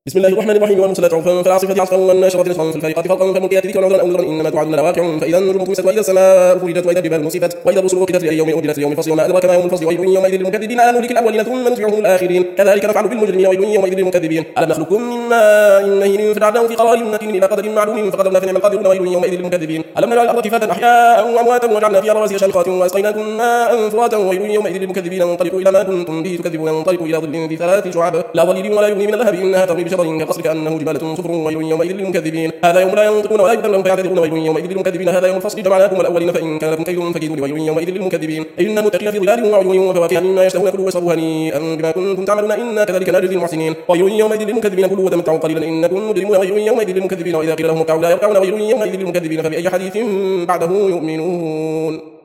بسم الله الرحمن الرحيم. والمرسلات عرفا فالعاصفات عصفا والناشرات نشرا فالفارقات فرقا فالملقيات ذكرا عذرا او نذرا انما توعدون لواقع. فاذا النجوم طمست واذا السماء فرجت واذا الجبال نصفت واذا الرسل اقتت لاي يوم اجلت ليوم الفصل وما ادراك ما يوم الفصل. ويل يومئذ للمكذبين الم نهلك الاولين ثم نتبعهم الاخرين كذلك نفعل بالمجرمين. ويل يومئذ للمكذبين الم نخلقكم من ماء مهين فجعلناه في قرار مكين الى قدر معلوم فقدرنا فنعم القادرون. ويل يومئذ للمكذبين الم نجعل الارض كفاتا احياء وامواتا وجعلنا فيها رواسي شامخات واسقيناكم ماء فراتا. ويل يومئذ للمكذبين انطلقوا الى ما كنتم به تكذبون. انطلقوا الى ظل ذي ثلاث شعب لا ظليل ولا يغني من اللهب انها ترمي بشرر كقصر كانه جبالة صفر. ويل يومئذ للمكذبين هذا يوم لا ينطقون ولا يؤذن لهم فيعتذرون. ويل يومئذ للمكذبين هذا يوم الفصل جمعناكم الاولين فان كان لكم كيد فكيدون. ويل يومئذ للمكذبين إن المتقين في ظلال وعيون وفواكه مما يشتهون كلوا واشربوا هنيئا بما كنتم تعملون إنا كذلك نجزي المحسنين. ويل يومئذ للمكذبين كلوا وتمتعوا قليلا إنكم مجرمون. ويل يومئذ للمكذبين وإذا قيل لهم اركعوا لا يركعون. ويل يومئذ للمكذبين فبأي حديث بعده يؤمنون.